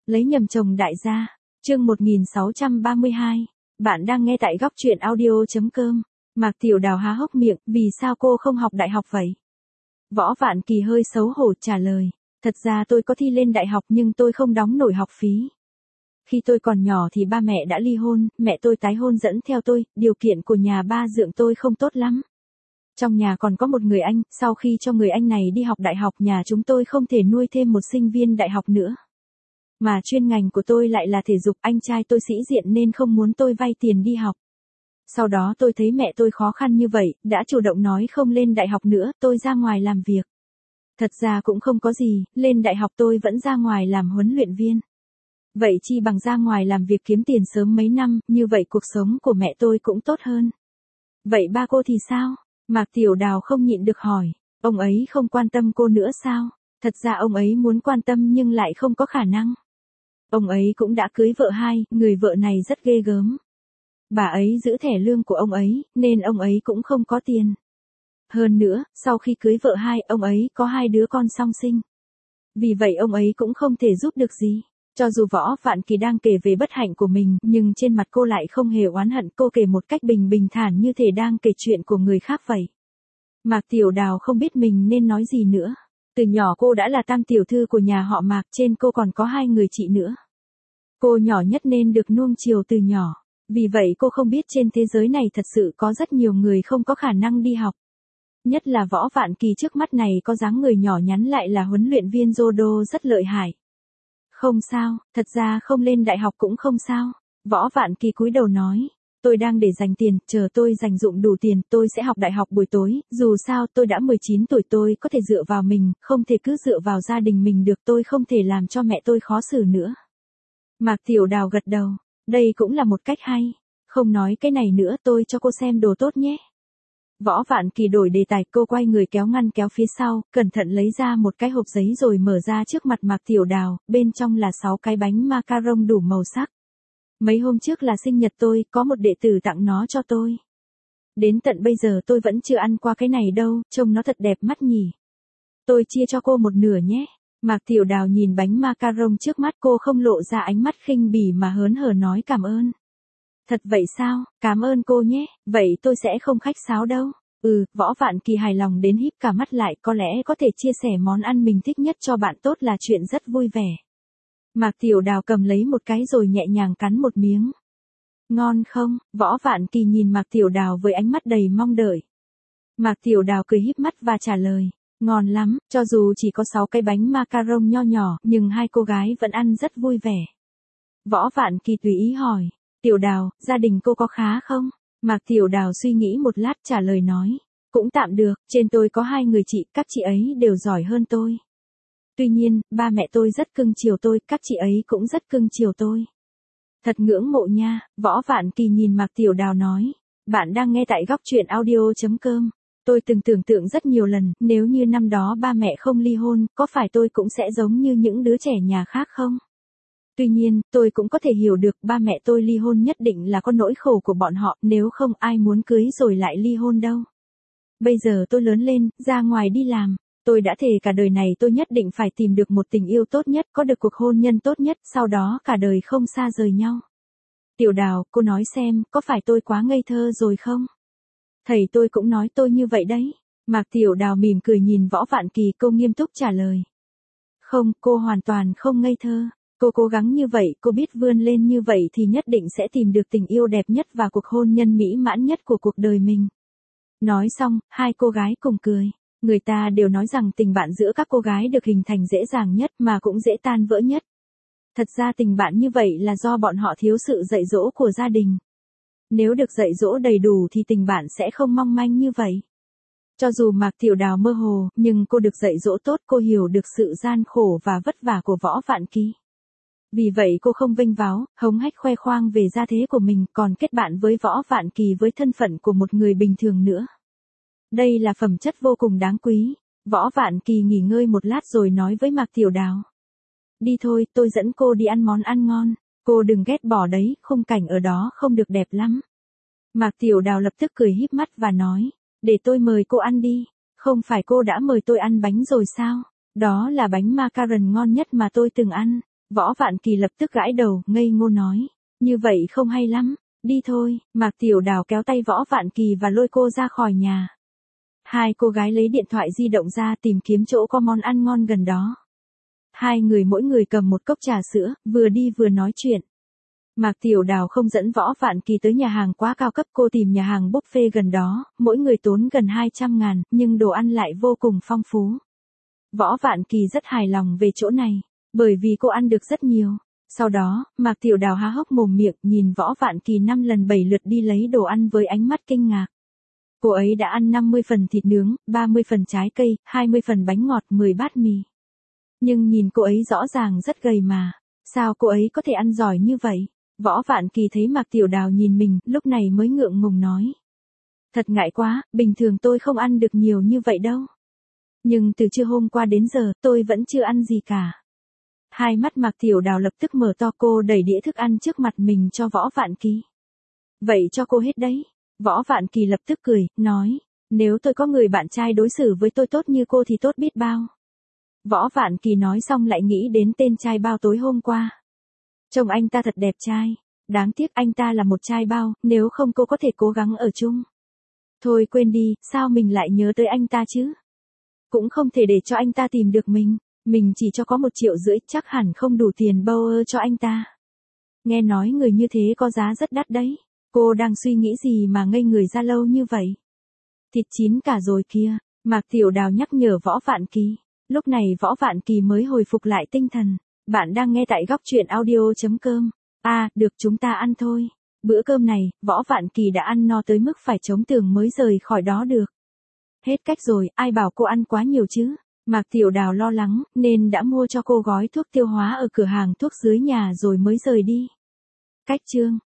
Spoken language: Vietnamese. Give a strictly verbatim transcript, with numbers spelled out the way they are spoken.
Lấy nhầm chồng đại gia. Chương một nghìn sáu trăm ba mươi hai. Bạn đang nghe tại góc truyện audio.com. Mạc Tiểu Đào há hốc miệng, vì sao cô không học đại học vậy? Võ Vạn Kỳ hơi xấu hổ trả lời. Thật ra tôi có thi lên đại học nhưng tôi không đóng nổi học phí. Khi tôi còn nhỏ thì ba mẹ đã ly hôn, mẹ tôi tái hôn dẫn theo tôi, điều kiện của nhà ba dượng tôi không tốt lắm. Trong nhà còn có một người anh, sau khi cho người anh này đi học đại học nhà chúng tôi không thể nuôi thêm một sinh viên đại học nữa. Mà chuyên ngành của tôi lại là thể dục, anh trai tôi sĩ diện nên không muốn tôi vay tiền đi học. Sau đó tôi thấy mẹ tôi khó khăn như vậy, đã chủ động nói không lên đại học nữa, tôi ra ngoài làm việc. Thật ra cũng không có gì, lên đại học tôi vẫn ra ngoài làm huấn luyện viên. Vậy chi bằng ra ngoài làm việc kiếm tiền sớm mấy năm, như vậy cuộc sống của mẹ tôi cũng tốt hơn. Vậy ba cô thì sao? Mạc Tiểu Đào không nhịn được hỏi, ông ấy không quan tâm cô nữa sao? Thật ra ông ấy muốn quan tâm nhưng lại không có khả năng. Ông ấy cũng đã cưới vợ hai, người vợ này rất ghê gớm. Bà ấy giữ thẻ lương của ông ấy, nên ông ấy cũng không có tiền. Hơn nữa, sau khi cưới vợ hai, ông ấy có hai đứa con song sinh. Vì vậy ông ấy cũng không thể giúp được gì. Cho dù Võ Vạn Kỳ đang kể về bất hạnh của mình, nhưng trên mặt cô lại không hề oán hận, cô kể một cách bình bình thản như thể đang kể chuyện của người khác vậy. Mạc Tiểu Đào không biết mình nên nói gì nữa. Từ nhỏ cô đã là tam tiểu thư của nhà họ Mạc, trên cô còn có hai người chị nữa. Cô nhỏ nhất nên được nuông chiều từ nhỏ. Vì vậy cô không biết trên thế giới này thật sự có rất nhiều người không có khả năng đi học. Nhất là Võ Vạn Kỳ trước mắt này có dáng người nhỏ nhắn lại là huấn luyện viên judo rất lợi hại. Không sao, thật ra không lên đại học cũng không sao. Võ Vạn Kỳ cúi đầu nói. Tôi đang để dành tiền, chờ tôi dành dụm đủ tiền, tôi sẽ học đại học buổi tối, dù sao tôi đã mười chín tuổi, tôi có thể dựa vào mình, không thể cứ dựa vào gia đình mình được, tôi không thể làm cho mẹ tôi khó xử nữa. Mạc Tiểu Đào gật đầu, đây cũng là một cách hay. Không nói cái này nữa, tôi cho cô xem đồ tốt nhé. Võ Vạn Kỳ đổi đề tài, cô quay người kéo ngăn kéo phía sau, cẩn thận lấy ra một cái hộp giấy rồi mở ra trước mặt Mạc Tiểu Đào, bên trong là sáu cái bánh macaron đủ màu sắc. Mấy hôm trước là sinh nhật tôi, có một đệ tử tặng nó cho tôi. Đến tận bây giờ tôi vẫn chưa ăn qua cái này đâu, trông nó thật đẹp mắt nhỉ. Tôi chia cho cô một nửa nhé. Mạc Tiểu Đào nhìn bánh macaron trước mắt, cô không lộ ra ánh mắt khinh bỉ mà hớn hở nói cảm ơn. Thật vậy sao, cảm ơn cô nhé, vậy tôi sẽ không khách sáo đâu. Ừ, Võ Vạn Kỳ hài lòng đến híp cả mắt lại, có lẽ có thể chia sẻ món ăn mình thích nhất cho bạn tốt là chuyện rất vui vẻ. Mạc Tiểu Đào cầm lấy một cái rồi nhẹ nhàng cắn một miếng. Ngon không? Võ Vạn Kỳ nhìn Mạc Tiểu Đào với ánh mắt đầy mong đợi. Mạc Tiểu Đào cười híp mắt và trả lời. Ngon lắm, cho dù chỉ có sáu cái bánh macaron nho nhỏ, nhưng hai cô gái vẫn ăn rất vui vẻ. Võ Vạn Kỳ tùy ý hỏi. Tiểu Đào, gia đình cô có khá không? Mạc Tiểu Đào suy nghĩ một lát trả lời nói. Cũng tạm được, trên tôi có hai người chị, các chị ấy đều giỏi hơn tôi. Tuy nhiên, ba mẹ tôi rất cưng chiều tôi, các chị ấy cũng rất cưng chiều tôi. Thật ngưỡng mộ nha, Võ Vạn Kỳ nhìn Mạc Tiểu Đào nói. Bạn đang nghe tại góc truyện audio.com. Tôi từng tưởng tượng rất nhiều lần, nếu như năm đó ba mẹ không ly hôn, có phải tôi cũng sẽ giống như những đứa trẻ nhà khác không? Tuy nhiên, tôi cũng có thể hiểu được ba mẹ tôi ly hôn nhất định là có nỗi khổ của bọn họ, nếu không ai muốn cưới rồi lại ly hôn đâu. Bây giờ tôi lớn lên, ra ngoài đi làm, tôi đã thề cả đời này tôi nhất định phải tìm được một tình yêu tốt nhất, có được cuộc hôn nhân tốt nhất, sau đó cả đời không xa rời nhau. Tiểu Đào, cô nói xem, có phải tôi quá ngây thơ rồi không? Thầy tôi cũng nói tôi như vậy đấy. Mạc Tiểu Đào mỉm cười nhìn Võ Vạn Kỳ, cô nghiêm túc trả lời. Không, cô hoàn toàn không ngây thơ. Cô cố gắng như vậy, cô biết vươn lên như vậy thì nhất định sẽ tìm được tình yêu đẹp nhất và cuộc hôn nhân mỹ mãn nhất của cuộc đời mình. Nói xong, hai cô gái cùng cười. Người ta đều nói rằng tình bạn giữa các cô gái được hình thành dễ dàng nhất mà cũng dễ tan vỡ nhất. Thật ra tình bạn như vậy là do bọn họ thiếu sự dạy dỗ của gia đình. Nếu được dạy dỗ đầy đủ thì tình bạn sẽ không mong manh như vậy. Cho dù Mạc Tiểu Đào mơ hồ, nhưng cô được dạy dỗ tốt, cô hiểu được sự gian khổ và vất vả của Võ Vạn Kỳ. Vì vậy cô không vênh váo, hống hách khoe khoang về gia thế của mình, còn kết bạn với Võ Vạn Kỳ với thân phận của một người bình thường nữa. Đây là phẩm chất vô cùng đáng quý. Võ Vạn Kỳ nghỉ ngơi một lát rồi nói với Mạc Tiểu Đào. Đi thôi, tôi dẫn cô đi ăn món ăn ngon. Cô đừng ghét bỏ đấy, khung cảnh ở đó không được đẹp lắm. Mạc Tiểu Đào lập tức cười híp mắt và nói. Để tôi mời cô ăn đi. Không phải cô đã mời tôi ăn bánh rồi sao? Đó là bánh macaron ngon nhất mà tôi từng ăn. Võ Vạn Kỳ lập tức gãi đầu, ngây ngô nói. Như vậy không hay lắm, đi thôi. Mạc Tiểu Đào kéo tay Võ Vạn Kỳ và lôi cô ra khỏi nhà. Hai cô gái lấy điện thoại di động ra tìm kiếm chỗ có món ăn ngon gần đó. Hai người mỗi người cầm một cốc trà sữa, vừa đi vừa nói chuyện. Mạc Tiểu Đào không dẫn Võ Vạn Kỳ tới nhà hàng quá cao cấp, cô tìm nhà hàng buffet gần đó, mỗi người tốn gần hai trăm ngàn, nhưng đồ ăn lại vô cùng phong phú. Võ Vạn Kỳ rất hài lòng về chỗ này, bởi vì cô ăn được rất nhiều. Sau đó, Mạc Tiểu Đào há hốc mồm miệng nhìn Võ Vạn Kỳ năm lần bảy lượt đi lấy đồ ăn với ánh mắt kinh ngạc. Cô ấy đã ăn năm mươi phần thịt nướng, ba mươi phần trái cây, hai mươi phần bánh ngọt, mười bát mì. Nhưng nhìn cô ấy rõ ràng rất gầy mà, sao cô ấy có thể ăn giỏi như vậy? Võ Vạn Kỳ thấy Mạc Tiểu Đào nhìn mình, lúc này mới ngượng ngùng nói. Thật ngại quá, bình thường tôi không ăn được nhiều như vậy đâu. Nhưng từ trưa hôm qua đến giờ, tôi vẫn chưa ăn gì cả. Hai mắt Mạc Tiểu Đào lập tức mở to, cô đẩy đĩa thức ăn trước mặt mình cho Võ Vạn Kỳ. Vậy cho cô hết đấy. Võ Vạn Kỳ lập tức cười, nói. Nếu tôi có người bạn trai đối xử với tôi tốt như cô thì tốt biết bao. Võ Vạn Kỳ nói xong lại nghĩ đến tên trai bao tối hôm qua. Trông anh ta thật đẹp trai. Đáng tiếc anh ta là một trai bao, nếu không cô có thể cố gắng ở chung. Thôi quên đi, sao mình lại nhớ tới anh ta chứ? Cũng không thể để cho anh ta tìm được mình. Mình chỉ cho có một triệu rưỡi, chắc hẳn không đủ tiền bâu ơ cho anh ta. Nghe nói người như thế có giá rất đắt đấy. Cô đang suy nghĩ gì mà ngây người ra lâu như vậy? Thịt chín cả rồi kia. Mạc Tiểu Đào nhắc nhở Võ Vạn Kỳ. Lúc này Võ Vạn Kỳ mới hồi phục lại tinh thần. Bạn đang nghe tại góc truyện audio.com. À, được, chúng ta ăn thôi. Bữa cơm này, Võ Vạn Kỳ đã ăn no tới mức phải chống tường mới rời khỏi đó được. Hết cách rồi, ai bảo cô ăn quá nhiều chứ? Mạc Tiểu Đào lo lắng, nên đã mua cho cô gói thuốc tiêu hóa ở cửa hàng thuốc dưới nhà rồi mới rời đi. Cách chương